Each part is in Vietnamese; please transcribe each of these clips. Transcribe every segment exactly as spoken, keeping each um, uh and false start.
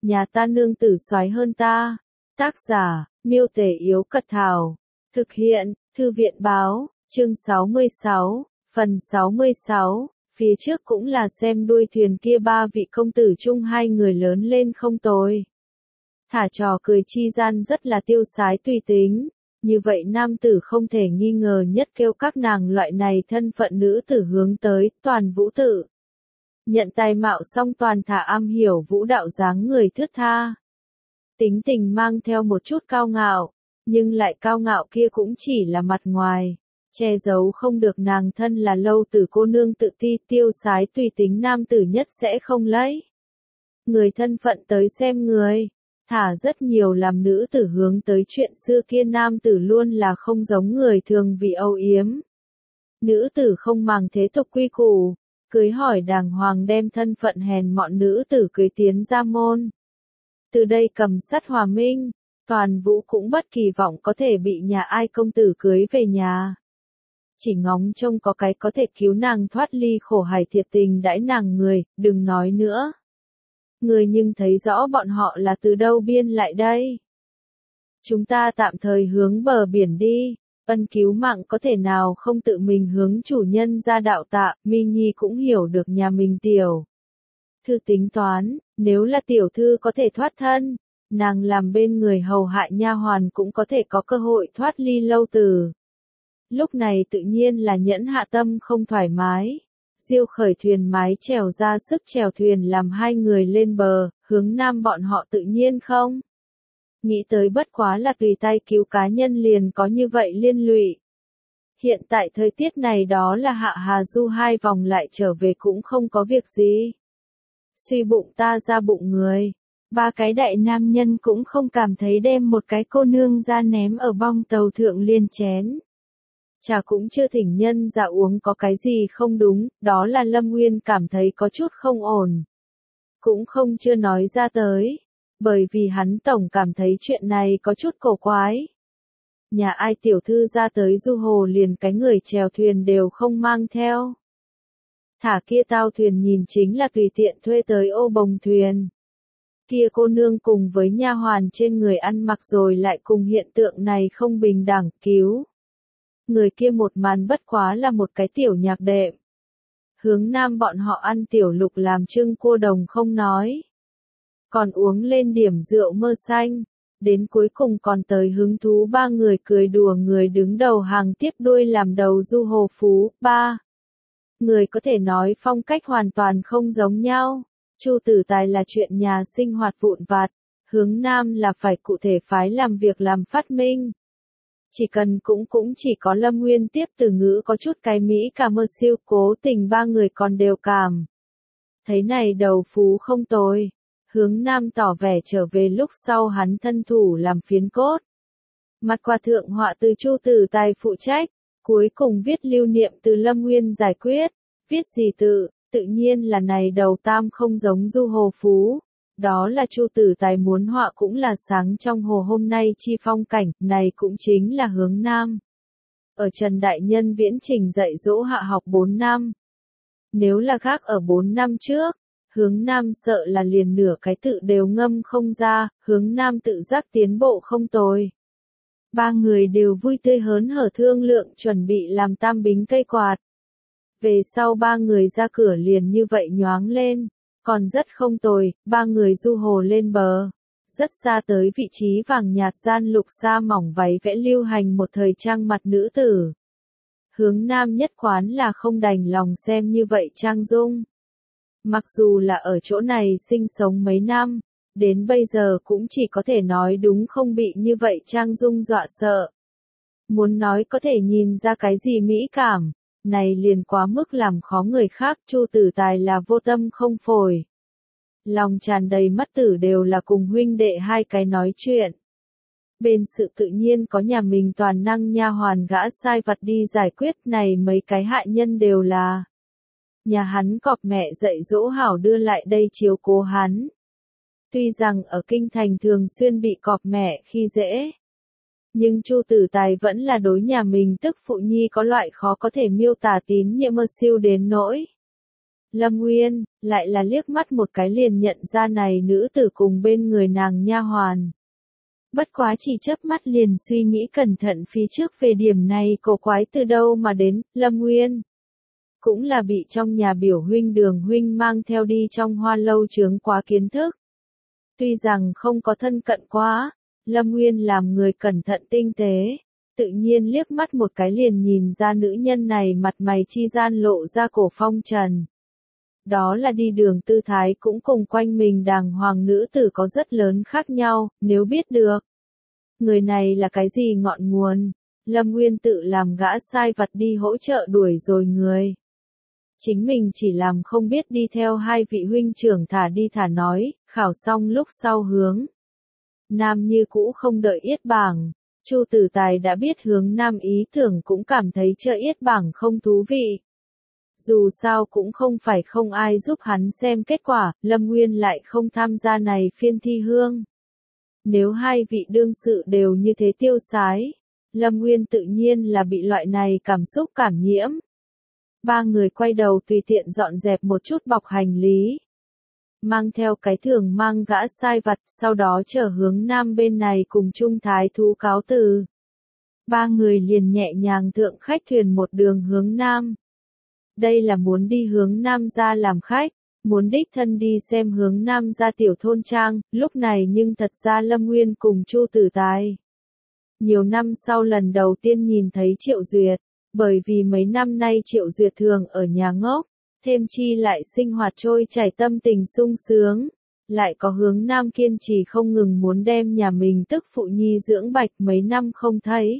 nhà ta nương tử soái hơn ta. Tác giả, Miêu Tể Yếu Cật Thảo. Thực hiện, Thư viện Báo, chương sáu mươi sáu, phần sáu mươi sáu. Phía trước cũng là xem đuôi thuyền kia ba vị công tử chung hai người lớn lên không tồi. Thả trò cười chi gian rất là tiêu sái tùy tính. Như vậy nam tử không thể nghi ngờ nhất kêu các nàng loại này thân phận nữ tử hướng tới, toàn vũ tự. Nhận tài mạo song toàn thả am hiểu vũ đạo dáng người thướt tha. Tính tình mang theo một chút cao ngạo, nhưng lại cao ngạo kia cũng chỉ là mặt ngoài, che giấu không được nàng thân là lâu tử cô nương tự ti tiêu sái tùy tính nam tử nhất sẽ không lấy. Người thân phận tới xem người, thả rất nhiều làm nữ tử hướng tới chuyện xưa kia nam tử luôn là không giống người thường vì âu yếm. Nữ tử không màng thế tục quy củ, cưới hỏi đàng hoàng đem thân phận hèn mọn nữ tử cưới tiến ra môn. Từ đây cầm sắt hòa minh, toàn vũ cũng bất kỳ vọng có thể bị nhà ai công tử cưới về nhà. Chỉ ngóng trông có cái có thể cứu nàng thoát ly khổ hải thiệt tình đãi nàng người, đừng nói nữa. Người nhưng thấy rõ bọn họ là từ đâu biên lại đây. Chúng ta tạm thời hướng bờ biển đi, ân cứu mạng có thể nào không tự mình hướng chủ nhân ra đạo tạ, Mi Nhi cũng hiểu được nhà mình tiểu thư tính toán, nếu là tiểu thư có thể thoát thân, nàng làm bên người hầu hại nha hoàn cũng có thể có cơ hội thoát ly lâu tử. Lúc này tự nhiên là nhẫn hạ tâm không thoải mái. Diêu khởi thuyền mái chèo ra sức chèo thuyền làm hai người lên bờ, hướng nam bọn họ tự nhiên không. Nghĩ tới bất quá là tùy tay cứu cá nhân liền có như vậy liên lụy. Hiện tại thời tiết này đó là hạ hà du hai vòng lại trở về cũng không có việc gì. Suy bụng ta ra bụng người. Ba cái đại nam nhân cũng không cảm thấy đem một cái cô nương ra ném ở bong tàu thượng liền chén. Trà cũng chưa thỉnh nhân ra uống có cái gì không đúng, đó là Lâm Nguyên cảm thấy có chút không ổn. Cũng không chưa nói ra tới, bởi vì hắn tổng cảm thấy chuyện này có chút cổ quái. Nhà ai tiểu thư ra tới du hồ liền cái người chèo thuyền đều không mang theo. Thả kia tao thuyền nhìn chính là tùy tiện thuê tới ô bồng thuyền. Kia cô nương cùng với nha hoàn trên người ăn mặc rồi lại cùng hiện tượng này không bình đẳng cứu. Người kia một màn bất quá là một cái tiểu nhạc đệm. Hướng nam bọn họ ăn tiểu lục làm trưng cua đồng không nói. Còn uống lên điểm rượu mơ xanh. Đến cuối cùng còn tới hứng thú ba người cười đùa người đứng đầu hàng tiếp đuôi làm đầu du hồ phú. Ba người có thể nói phong cách hoàn toàn không giống nhau. Chu Tử Tài là chuyện nhà sinh hoạt vụn vặt. Hướng nam là phải cụ thể phái làm việc làm phát minh. Chỉ cần cũng cũng chỉ có Lâm Nguyên tiếp từ ngữ có chút cái Mỹ cả mơ siêu cố tình ba người còn đều cảm. Thấy này đầu phú không tồi. Hướng nam tỏ vẻ trở về lúc sau hắn thân thủ làm phiến cốt. Mặt quà thượng họa từ Chu Tử Tài phụ trách. Cuối cùng viết lưu niệm từ Lâm Nguyên giải quyết. Viết gì tự, tự nhiên là này đầu tam không giống du hồ phú. Đó là Chu Tử Tài muốn họa cũng là sáng trong hồ hôm nay chi phong cảnh, này cũng chính là hướng nam. Ở Trần Đại Nhân viễn trình dạy dỗ hạ học bốn năm. Nếu là khác ở bốn năm trước, hướng nam sợ là liền nửa cái tự đều ngâm không ra, hướng nam tự giác tiến bộ không tồi. Ba người đều vui tươi hớn hở thương lượng chuẩn bị làm tam bính cây quạt. Về sau ba người ra cửa liền như vậy nhoáng lên. Còn rất không tồi, ba người du hồ lên bờ. Rất xa tới vị trí vàng nhạt gian lục sa mỏng váy vẽ lưu hành một thời trang mặt nữ tử. Hướng nam nhất quán là không đành lòng xem như vậy trang dung. Mặc dù là ở chỗ này sinh sống mấy năm, đến bây giờ cũng chỉ có thể nói đúng không bị như vậy trang dung dọa sợ. Muốn nói có thể nhìn ra cái gì mỹ cảm. Này liền quá mức làm khó người khác, Chu Tử Tài là vô tâm không phổi. Lòng tràn đầy mắt tử đều là cùng huynh đệ hai cái nói chuyện. Bên sự tự nhiên có nhà mình toàn năng nha hoàn gã sai vặt đi giải quyết này mấy cái hại nhân đều là. Nhà hắn cọp mẹ dạy dỗ hảo đưa lại đây chiếu cố hắn. Tuy rằng ở kinh thành thường xuyên bị cọp mẹ khi dễ. Nhưng Chu Tử Tài vẫn là đối nhà mình tức phụ nhi có loại khó có thể miêu tả tín nhiệm mơ siêu đến nỗi. Lâm Nguyên, lại là liếc mắt một cái liền nhận ra này nữ tử cùng bên người nàng nha hoàn. Bất quá chỉ chớp mắt liền suy nghĩ cẩn thận phía trước về điểm này cổ quái từ đâu mà đến, Lâm Nguyên. Cũng là bị trong nhà biểu huynh Đường huynh mang theo đi trong hoa lâu chướng quá kiến thức. Tuy rằng không có thân cận quá, Lâm Nguyên làm người cẩn thận tinh tế, tự nhiên liếc mắt một cái liền nhìn ra nữ nhân này mặt mày chi gian lộ ra cổ phong trần. Đó là đi đường tư thái cũng cùng quanh mình đàng hoàng nữ tử có rất lớn khác nhau, nếu biết được. Người này là cái gì ngọn nguồn, Lâm Nguyên tự làm gã sai vặt đi hỗ trợ đuổi rồi người. Chính mình chỉ làm không biết đi theo hai vị huynh trưởng thả đi thả nói, khảo xong lúc sau hướng. Nam như cũ không đợi yết bảng, Chu Tử Tài đã biết hướng Nam ý tưởng cũng cảm thấy chơi yết bảng không thú vị. Dù sao cũng không phải không ai giúp hắn xem kết quả, Lâm Nguyên lại không tham gia này phiên thi hương. Nếu hai vị đương sự đều như thế tiêu sái, Lâm Nguyên tự nhiên là bị loại này cảm xúc cảm nhiễm. Ba người quay đầu tùy tiện dọn dẹp một chút bọc hành lý. Mang theo cái thường mang gã sai vặt, sau đó trở hướng Nam bên này cùng Trung Thái thú cáo từ. Ba người liền nhẹ nhàng thượng khách thuyền một đường hướng Nam. Đây là muốn đi hướng Nam ra làm khách, muốn đích thân đi xem hướng Nam ra tiểu thôn trang, lúc này nhưng thật ra Lâm Nguyên cùng Chu Tử Tài. Nhiều năm sau lần đầu tiên nhìn thấy Triệu Duyệt, bởi vì mấy năm nay Triệu Duyệt thường ở nhà ngốc, thêm chi lại sinh hoạt trôi chảy tâm tình sung sướng, lại có hướng Nam kiên trì không ngừng muốn đem nhà mình tức phụ nhi dưỡng bạch mấy năm không thấy.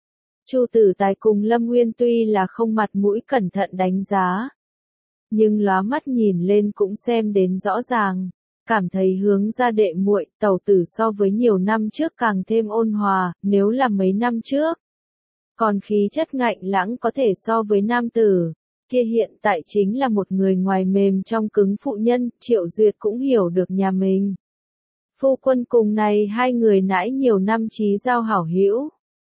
Chu Tử Tài cùng Lâm Nguyên tuy là không mặt mũi cẩn thận đánh giá, nhưng lóa mắt nhìn lên cũng xem đến rõ ràng, cảm thấy hướng ra đệ muội tẩu tử so với nhiều năm trước càng thêm ôn hòa, nếu là mấy năm trước. Còn khí chất ngạnh lãng có thể so với nam tử, kia hiện tại chính là một người ngoài mềm trong cứng phụ nhân, Triệu Duyệt cũng hiểu được nhà mình. Phu quân cùng này hai người nãi nhiều năm chí giao hảo hữu.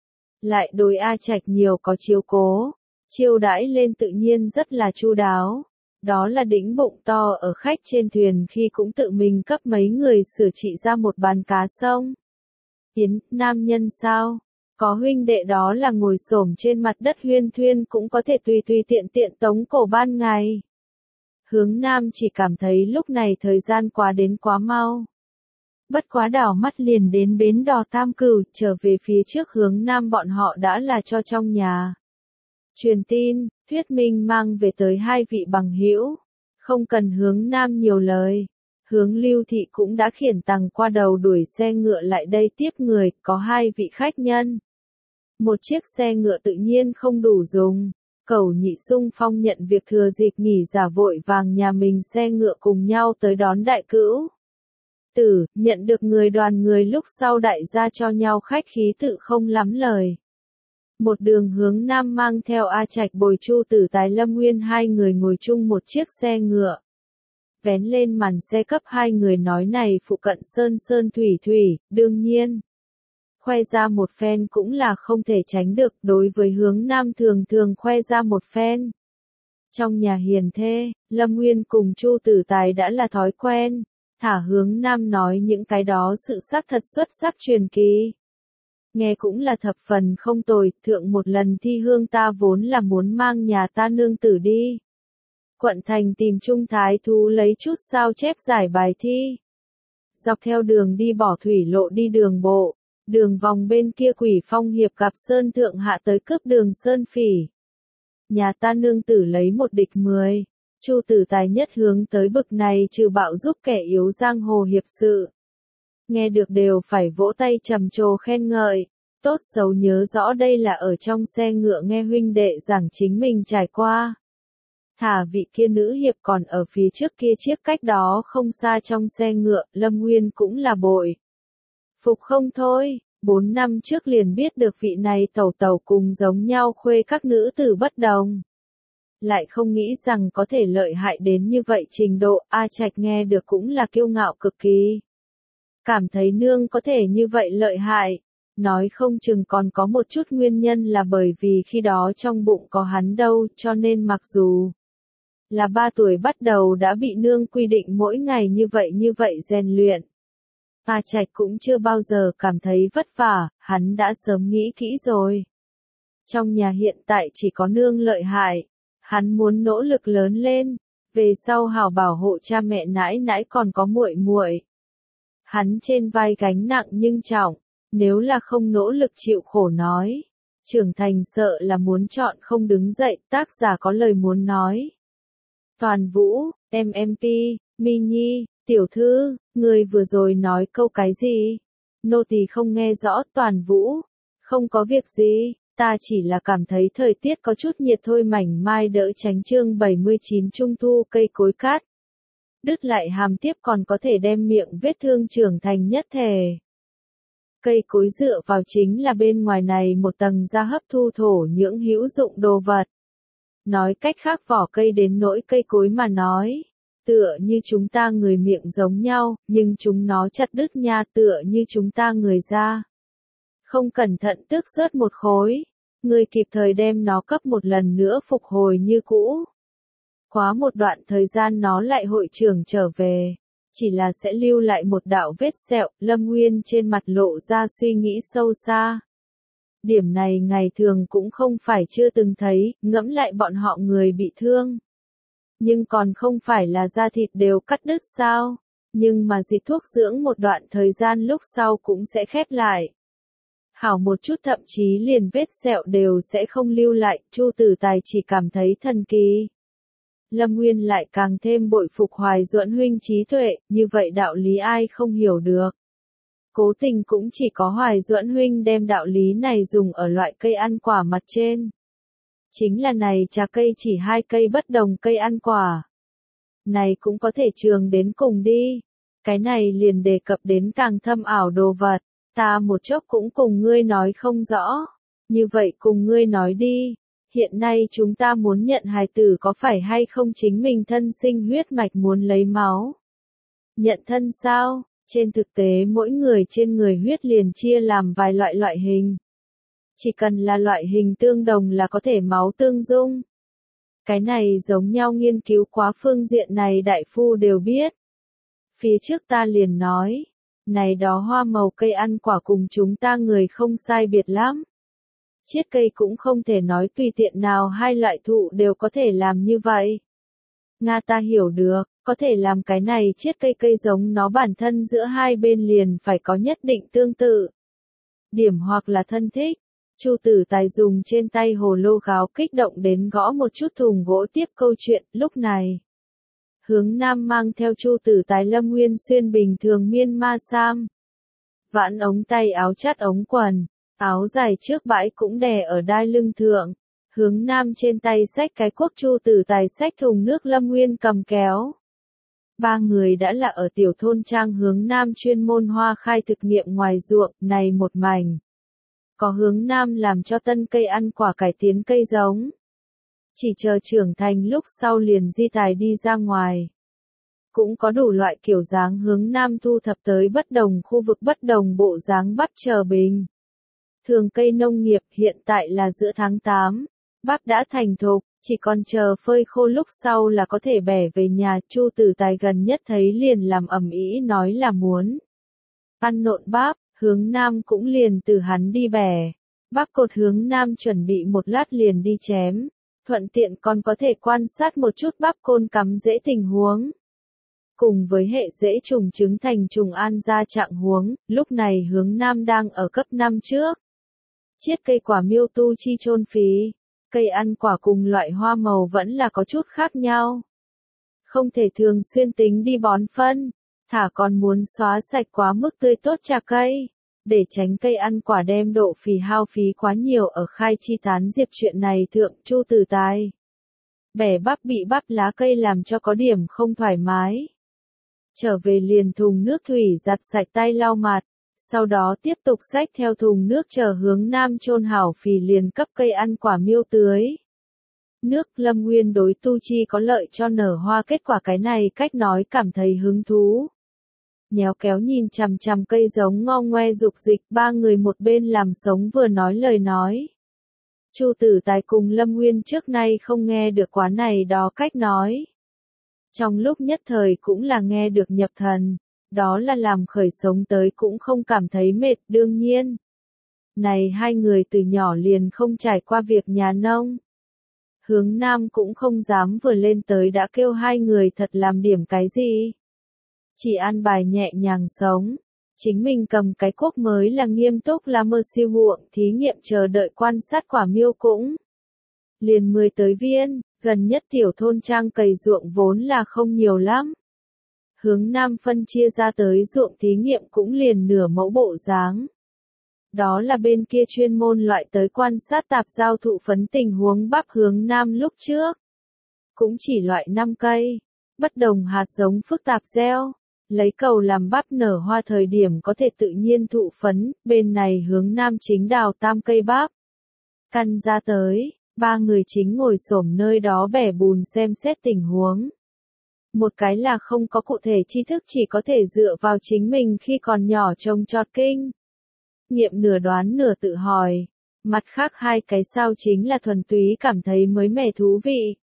Lại đối A Trạch nhiều có chiếu cố, chiêu đãi lên tự nhiên rất là chu đáo. Đó là đĩnh bụng to ở khách trên thuyền khi cũng tự mình cấp mấy người sửa trị ra một bàn cá sông. Yến, nam nhân sao? Có huynh đệ đó là ngồi xổm trên mặt đất huyên thuyên cũng có thể tùy tùy tiện tiện tống cổ ban ngày. Hướng Nam chỉ cảm thấy lúc này thời gian quá đến quá mau. Bất quá đảo mắt liền đến bến đò Tam Cửu, trở về phía trước hướng Nam bọn họ đã là cho trong nhà. Truyền tin, thuyết minh mang về tới hai vị bằng hữu, không cần hướng Nam nhiều lời. Hướng Lưu Thị cũng đã khiển tằng qua đầu đuổi xe ngựa lại đây tiếp người, có hai vị khách nhân. Một chiếc xe ngựa tự nhiên không đủ dùng, Cẩu Nhị xung phong nhận việc thừa dịp nghỉ giả vội vàng nhà mình xe ngựa cùng nhau tới đón đại cữu. Tử, nhận được người đoàn người lúc sau đại gia cho nhau khách khí tự không lắm lời. Một đường hướng Nam mang theo A Trạch bồi Chu Tử Tài Lâm Nguyên hai người ngồi chung một chiếc xe ngựa. Vén lên màn xe cấp hai người nói này phụ cận sơn sơn thủy thủy, đương nhiên. Khoe ra một phen cũng là không thể tránh được, đối với hướng Nam thường thường khoe ra một phen. Trong nhà hiền thê, Lâm Nguyên cùng Chu Tử Tài đã là thói quen, thả hướng Nam nói những cái đó sự xác thật xuất sắc truyền kỳ. Nghe cũng là thập phần không tồi, thượng một lần thi hương ta vốn là muốn mang nhà ta nương tử đi. Quận thành tìm Trung Thái thú lấy chút sao chép giải bài thi. Dọc theo đường đi bỏ thủy lộ đi đường bộ, đường vòng bên kia Quỷ Phong hiệp gặp Sơn Thượng hạ tới cướp đường Sơn Phỉ. Nhà ta nương tử lấy một địch mười, Chu Tử Tài nhất hướng tới bực này trừ bạo giúp kẻ yếu giang hồ hiệp sự. Nghe được đều phải vỗ tay trầm trồ khen ngợi, tốt xấu nhớ rõ đây là ở trong xe ngựa nghe huynh đệ giảng chính mình trải qua. Thả vị kia nữ hiệp còn ở phía trước kia chiếc cách đó không xa trong xe ngựa, Lâm Nguyên cũng là bội. Phục không thôi, bốn năm trước liền biết được vị này tẩu tẩu cùng giống nhau khuê các nữ tử bất đồng. Lại không nghĩ rằng có thể lợi hại đến như vậy trình độ, A Trạch nghe được cũng là kiêu ngạo cực kỳ. Cảm thấy nương có thể như vậy lợi hại, nói không chừng còn có một chút nguyên nhân là bởi vì khi đó trong bụng có hắn đâu, cho nên mặc dù là ba tuổi bắt đầu đã bị nương quy định mỗi ngày như vậy như vậy rèn luyện. A Trạch cũng chưa bao giờ cảm thấy vất vả, hắn đã sớm nghĩ kỹ rồi. Trong nhà hiện tại chỉ có nương lợi hại, hắn muốn nỗ lực lớn lên, về sau hảo bảo hộ cha mẹ nãi nãi còn có muội muội. Hắn trên vai gánh nặng nhưng trọng, nếu là không nỗ lực chịu khổ nói, trưởng thành sợ là muốn chọn không đứng dậy, tác giả có lời muốn nói. Toàn Vũ, em em pê, Mi Nhi, tiểu thư, người vừa rồi nói câu cái gì? Nô tỳ không nghe rõ. Toàn Vũ, không có việc gì, ta chỉ là cảm thấy thời tiết có chút nhiệt thôi. Mảnh mai đỡ tránh chương bảy mươi chín trung thu cây cối cát. Đứt lại hàm tiếp còn có thể đem miệng vết thương trưởng thành nhất thể. Cây cối dựa vào chính là bên ngoài này một tầng da hấp thu thổ nhưỡng hữu dụng đồ vật. Nói cách khác vỏ cây đến nỗi cây cối mà nói, tựa như chúng ta người miệng giống nhau, nhưng chúng nó chặt đứt nha, tựa như chúng ta người da. Không cẩn thận tước rớt một khối, người kịp thời đem nó cấp một lần nữa phục hồi như cũ. Quá một đoạn thời gian nó lại hội trưởng trở về, chỉ là sẽ lưu lại một đạo vết sẹo. Lâm Nguyên trên mặt lộ ra suy nghĩ sâu xa. Điểm này ngày thường cũng không phải chưa từng thấy, ngẫm lại bọn họ người bị thương. Nhưng còn không phải là da thịt đều cắt đứt sao? Nhưng mà dịch thuốc dưỡng một đoạn thời gian lúc sau cũng sẽ khép lại. Hảo một chút thậm chí liền vết sẹo đều sẽ không lưu lại, Chu Tử Tài chỉ cảm thấy thần kỳ. Lâm Nguyên lại càng thêm bội phục Hoài Duẫn huynh trí tuệ, như vậy đạo lý ai không hiểu được. Cố tình cũng chỉ có Hoài Duẫn huynh đem đạo lý này dùng ở loại cây ăn quả mặt trên. Chính là này trà cây chỉ hai cây bất đồng cây ăn quả. Này cũng có thể trường đến cùng đi. Cái này liền đề cập đến càng thâm ảo đồ vật. Ta một chốc cũng cùng ngươi nói không rõ. Như vậy cùng ngươi nói đi. Hiện nay chúng ta muốn nhận hài tử có phải hay không chính mình thân sinh huyết mạch muốn lấy máu? Nhận thân sao? Trên thực tế mỗi người trên người huyết liền chia làm vài loại loại hình. Chỉ cần là loại hình tương đồng là có thể máu tương dung. Cái này giống nhau nghiên cứu quá phương diện này đại phu đều biết. Phía trước ta liền nói, này đó hoa màu cây ăn quả cùng chúng ta người không sai biệt lắm. Chiết cây cũng không thể nói tùy tiện nào hai loại thụ đều có thể làm như vậy. Nga ta hiểu được, có thể làm cái này chiết cây cây giống nó bản thân giữa hai bên liền phải có nhất định tương tự. Điểm hoặc là thân thích. Chu Tử Tài dùng trên tay hồ lô gáo kích động đến gõ một chút thùng gỗ tiếp câu chuyện. Lúc này, Hướng Nam mang theo Chu Tử Tài Lâm Nguyên xuyên bình thường miên ma sam. Vãn ống tay áo chắt ống quần, áo dài trước bãi cũng đè ở đai lưng thượng. Hướng Nam trên tay xách cái cuốc, Chu Tử Tài xách thùng nước, Lâm Nguyên cầm kéo. Ba người đã là ở tiểu thôn trang Hướng Nam chuyên môn hoa khai thực nghiệm ngoài ruộng, này một mảnh. Có Hướng Nam làm cho tân cây ăn quả cải tiến cây giống. Chỉ chờ trưởng thành lúc sau liền di tài đi ra ngoài. Cũng có đủ loại kiểu dáng Hướng Nam thu thập tới bất đồng khu vực bất đồng bộ dáng bắp chờ bình. Thường cây nông nghiệp hiện tại là giữa tháng tám. Bắp đã thành thục, chỉ còn chờ phơi khô lúc sau là có thể bẻ về nhà. Chu Tử Tài gần nhất thấy liền làm ầm ĩ nói là muốn ăn nộn bắp. Hướng Nam cũng liền từ hắn đi bẻ. Bắp cột Hướng Nam chuẩn bị một lát liền đi chém. Thuận tiện còn có thể quan sát một chút bắp côn cắm rễ tình huống. Cùng với hệ rễ trùng trứng thành trùng an ra trạng huống, lúc này Hướng Nam đang ở cấp năm trước. Chiết cây quả miêu tu chi chôn phí. Cây ăn quả cùng loại hoa màu vẫn là có chút khác nhau. Không thể thường xuyên tính đi bón phân. Thả còn muốn xóa sạch quá mức tươi tốt trà cây, để tránh cây ăn quả đem độ phì hao phí quá nhiều ở khai chi tán diệp chuyện này thượng. Chu Tử Tài bẻ bắp bị bắp lá cây làm cho có điểm không thoải mái. Trở về liền thùng nước thủy giặt sạch tay lau mặt, sau đó tiếp tục xách theo thùng nước chờ Hướng Nam chôn hảo phì liền cấp cây ăn quả miêu tưới nước. Lâm Nguyên đối tu chi có lợi cho nở hoa kết quả cái này cách nói cảm thấy hứng thú. Nhéo kéo nhìn chằm chằm cây giống ngo ngoe dục dịch, ba người một bên làm sống vừa nói lời nói. Chu Tử Tài cùng Lâm Nguyên trước nay không nghe được quá này đó cách nói. Trong lúc nhất thời cũng là nghe được nhập thần, đó là làm khởi sống tới cũng không cảm thấy mệt đương nhiên. Này hai người từ nhỏ liền không trải qua việc nhà nông. Hướng Nam cũng không dám vừa lên tới đã kêu hai người thật làm điểm cái gì. Chỉ an bài nhẹ nhàng sống. Chính mình cầm cái cuốc mới là nghiêm túc là mơ siêu huộng thí nghiệm chờ đợi quan sát quả miêu cũng. Liền mười tới viên, gần nhất tiểu thôn trang cày ruộng vốn là không nhiều lắm. Hướng Nam phân chia ra tới ruộng thí nghiệm cũng liền nửa mẫu bộ dáng. Đó là bên kia chuyên môn loại tới quan sát tạp giao thụ phấn tình huống bắp Hướng Nam lúc trước. Cũng chỉ loại năm cây, bất đồng hạt giống phức tạp gieo. Lấy cầu làm bắp nở hoa thời điểm có thể tự nhiên thụ phấn, bên này Hướng Nam chính đào tam cây bắp. Căn ra tới, ba người chính ngồi xổm nơi đó bẻ bùn xem xét tình huống. Một cái là không có cụ thể tri thức chỉ có thể dựa vào chính mình khi còn nhỏ trông trọt kinh. Nghiệm nửa đoán nửa tự hỏi. Mặt khác hai cái sao chính là thuần túy cảm thấy mới mẻ thú vị.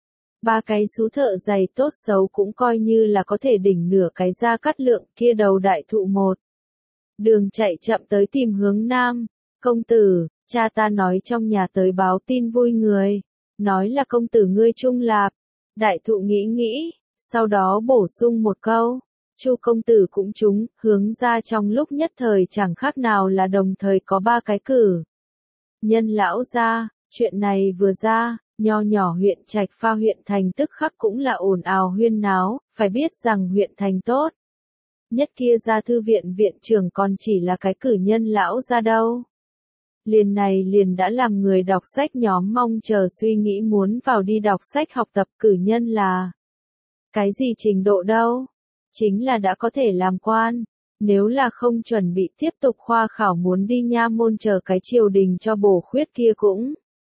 Ba cái sú thợ giày tốt xấu cũng coi như là có thể đỉnh nửa cái Gia Cát Lượng kia đầu đại thụ một. Đường chạy chậm tới tìm Hướng Nam. Công tử, cha ta nói trong nhà tới báo tin vui người. Nói là công tử ngươi trung lạp. Đại thụ nghĩ nghĩ, sau đó bổ sung một câu. Chu công tử cũng trúng, Hướng ra trong lúc nhất thời chẳng khác nào là đồng thời có ba cái cử. Nhân lão ra, chuyện này vừa ra. Nho nhỏ huyện Trạch Pha huyện thành tức khắc cũng là ồn ào huyên náo, phải biết rằng huyện thành tốt. Nhất kia ra thư viện viện trưởng còn chỉ là cái cử nhân lão ra đâu. Liền này liền đã làm người đọc sách nhóm mong chờ suy nghĩ muốn vào đi đọc sách học tập cử nhân là. Cái gì trình độ đâu? Chính là đã có thể làm quan. Nếu là không chuẩn bị tiếp tục khoa khảo muốn đi nha môn chờ cái triều đình cho bổ khuyết kia cũng.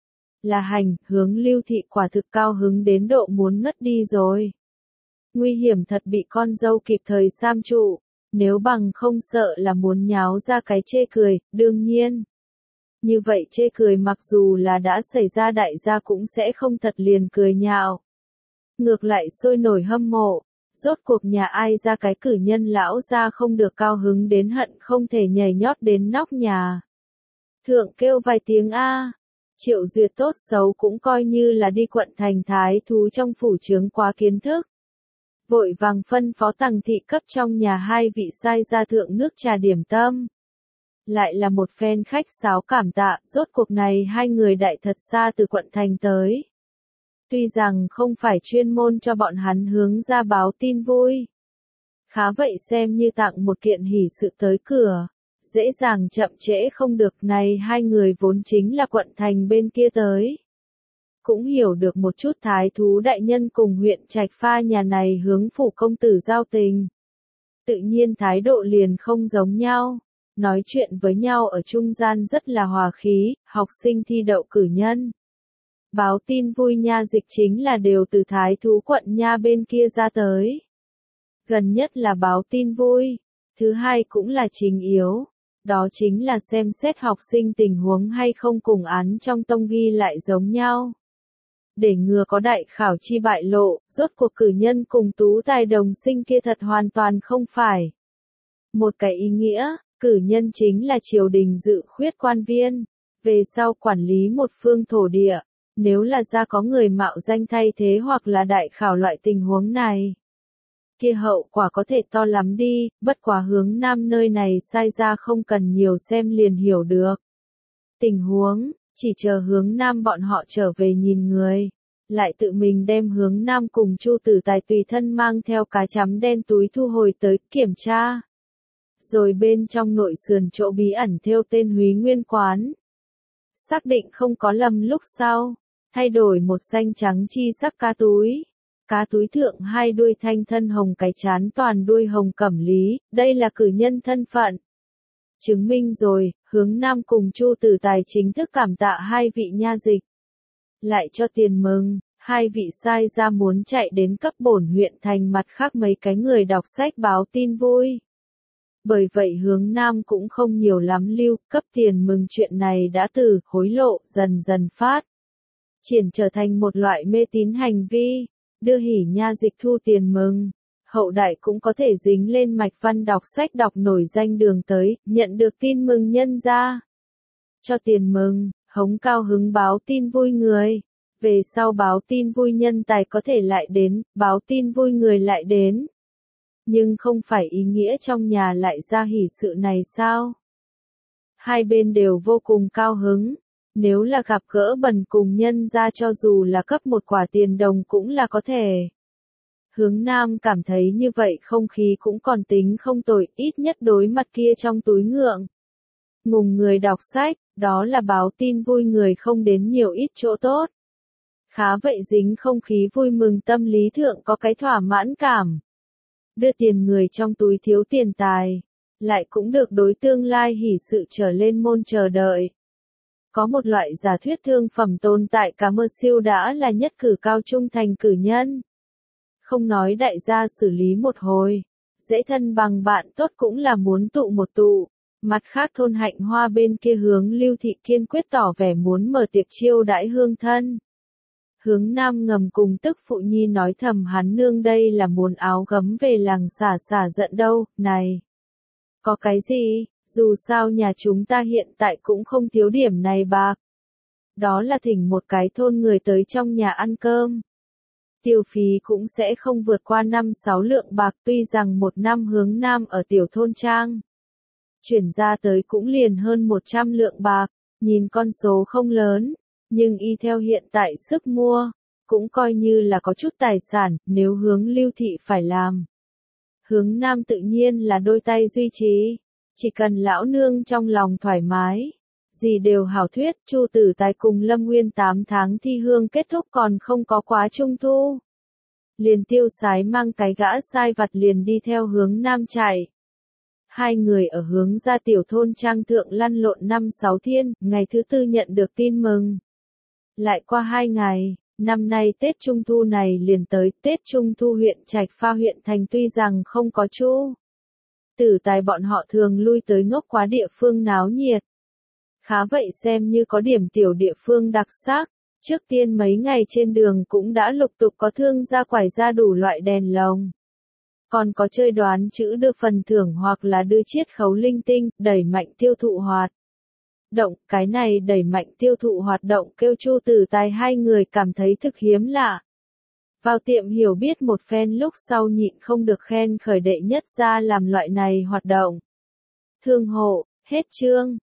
Là hành, Hướng Lưu thị quả thực cao hứng đến độ muốn ngất đi rồi. Nguy hiểm thật bị con dâu kịp thời giam trụ, nếu bằng không sợ là muốn nháo ra cái chê cười, đương nhiên. Như vậy chê cười mặc dù là đã xảy ra đại gia cũng sẽ không thật liền cười nhạo. Ngược lại sôi nổi hâm mộ, rốt cuộc nhà ai ra cái cử nhân lão ra không được cao hứng đến hận không thể nhảy nhót đến nóc nhà. Thượng kêu vài tiếng A. Triệu Duyệt tốt xấu cũng coi như là đi quận thành thái thú trong phủ chướng quá kiến thức. Vội vàng phân phó Tằng thị cấp trong nhà hai vị sai ra thượng nước trà điểm tâm. Lại là một phen khách sáo cảm tạ, rốt cuộc này hai người đại thật xa từ quận thành tới. Tuy rằng không phải chuyên môn cho bọn hắn hướng ra báo tin vui. Khá vậy xem như tặng một kiện hỷ sự tới cửa. Dễ dàng chậm trễ không được này hai người vốn chính là quận thành bên kia tới. Cũng hiểu được một chút thái thú đại nhân cùng huyện Trạch Pha nhà này hướng phủ công tử giao tình. Tự nhiên thái độ liền không giống nhau. Nói chuyện với nhau ở trung gian rất là hòa khí, học sinh thi đậu cử nhân. Báo tin vui nha dịch chính là đều từ thái thú quận nha bên kia ra tới. Gần nhất là báo tin vui. Thứ hai cũng là chính yếu. Đó chính là xem xét học sinh tình huống hay không cùng án trong tông ghi lại giống nhau. Để ngừa có đại khảo chi bại lộ, rốt cuộc cử nhân cùng tú tài đồng sinh kia thật hoàn toàn không phải. Một cái ý nghĩa, cử nhân chính là triều đình dự khuyết quan viên, về sau quản lý một phương thổ địa, nếu là ra có người mạo danh thay thế hoặc là đại khảo loại tình huống này. Kia hậu quả có thể to lắm đi, bất quá Hướng Nam nơi này sai ra không cần nhiều xem liền hiểu được. Tình huống, chỉ chờ Hướng Nam bọn họ trở về nhìn người, lại tự mình đem Hướng Nam cùng Chu Tử Tài tùy thân mang theo cá chấm đen túi thu hồi tới kiểm tra. Rồi bên trong nội sườn chỗ bí ẩn theo tên Húy Nguyên Quán. Xác định không có lầm lúc sau, thay đổi một xanh trắng chi sắc cá túi. Cá túi thượng hai đuôi thanh thân hồng cái chán toàn đuôi hồng cẩm lý, đây là cử nhân thân phận. Chứng minh rồi, Hướng Nam cùng Chu Tử Tài chính thức cảm tạ hai vị nha dịch. Lại cho tiền mừng, hai vị sai ra muốn chạy đến cấp bổn huyện thành mặt khác mấy cái người đọc sách báo tin vui. Bởi vậy hướng Nam cũng không nhiều lắm lưu, cấp tiền mừng chuyện này đã từ hối lộ dần dần phát triển trở thành một loại mê tín hành vi, đưa hỉ nha dịch thu tiền mừng. Hậu đại cũng có thể dính lên mạch văn đọc sách đọc nổi danh đường tới, nhận được tin mừng nhân ra. Cho tiền mừng, hống cao hứng báo tin vui người. Về sau báo tin vui nhân tài có thể lại đến, báo tin vui người lại đến. Nhưng không phải ý nghĩa trong nhà lại ra hỉ sự này sao? Hai bên đều vô cùng cao hứng. Nếu là gặp gỡ bần cùng nhân ra cho dù là cấp một quả tiền đồng cũng là có thể. Hướng Nam cảm thấy như vậy không khí cũng còn tính không tồi, ít nhất đối mặt kia trong túi ngượng. Ngùng người đọc sách, đó là báo tin vui người không đến nhiều ít chỗ tốt. Khá vậy dính không khí vui mừng tâm lý thượng có cái thỏa mãn cảm. Đưa tiền người trong túi thiếu tiền tài, lại cũng được đối tương lai hỉ sự trở lên môn chờ đợi. Có một loại giả thuyết thương phẩm tồn tại cả mơ siêu đã là nhất cử cao trung thành cử nhân. Không nói đại gia xử lý một hồi, dễ thân bằng bạn tốt cũng là muốn tụ một tụ. Mặt khác thôn Hạnh Hoa bên kia hướng Lưu Thị kiên quyết tỏ vẻ muốn mở tiệc chiêu đãi hương thân. Hướng Nam ngầm cùng tức phụ nhi nói thầm hắn nương đây là muốn áo gấm về làng xả xả giận đâu, này. Có cái gì, dù sao nhà chúng ta hiện tại cũng không thiếu điểm này bạc. Đó là thỉnh một cái thôn người tới trong nhà ăn cơm. Tiêu phí cũng sẽ không vượt qua năm sáu lượng bạc tuy rằng một năm Hướng Nam ở tiểu thôn trang. Chuyển ra tới cũng liền hơn một trăm lượng bạc, nhìn con số không lớn, nhưng y theo hiện tại sức mua, cũng coi như là có chút tài sản, nếu Hướng Lưu Thị phải làm. Hướng Nam tự nhiên là đôi tay duy trì, chỉ cần lão nương trong lòng thoải mái, gì đều hảo thuyết, Chu Tử Tài cùng Lâm Nguyên tám tháng thi hương kết thúc còn không có quá trung thu. Liền tiêu sái mang cái gã sai vặt liền đi theo Hướng Nam chạy. Hai người ở hướng ra tiểu thôn trang thượng lăn lộn năm sáu thiên, ngày thứ tư nhận được tin mừng. Lại qua hai ngày, năm nay Tết Trung Thu này liền tới, Tết Trung Thu huyện Trạch Pha huyện thành tuy rằng không có Chu Tử Tài bọn họ thường lui tới ngốc quá địa phương náo nhiệt. Khá vậy xem như có điểm tiểu địa phương đặc sắc, trước tiên mấy ngày trên đường cũng đã lục tục có thương gia quải ra đủ loại đèn lồng. Còn có chơi đoán chữ đưa phần thưởng hoặc là đưa chiết khấu linh tinh, đẩy mạnh tiêu thụ hoạt động, cái này đẩy mạnh tiêu thụ hoạt động kêu Chu Tử Tài hai người cảm thấy thực hiếm lạ. Vào tiệm hiểu biết một phen lúc sau nhịn không được khen khởi đệ nhất ra làm loại này hoạt động. Thương hộ, hết chương.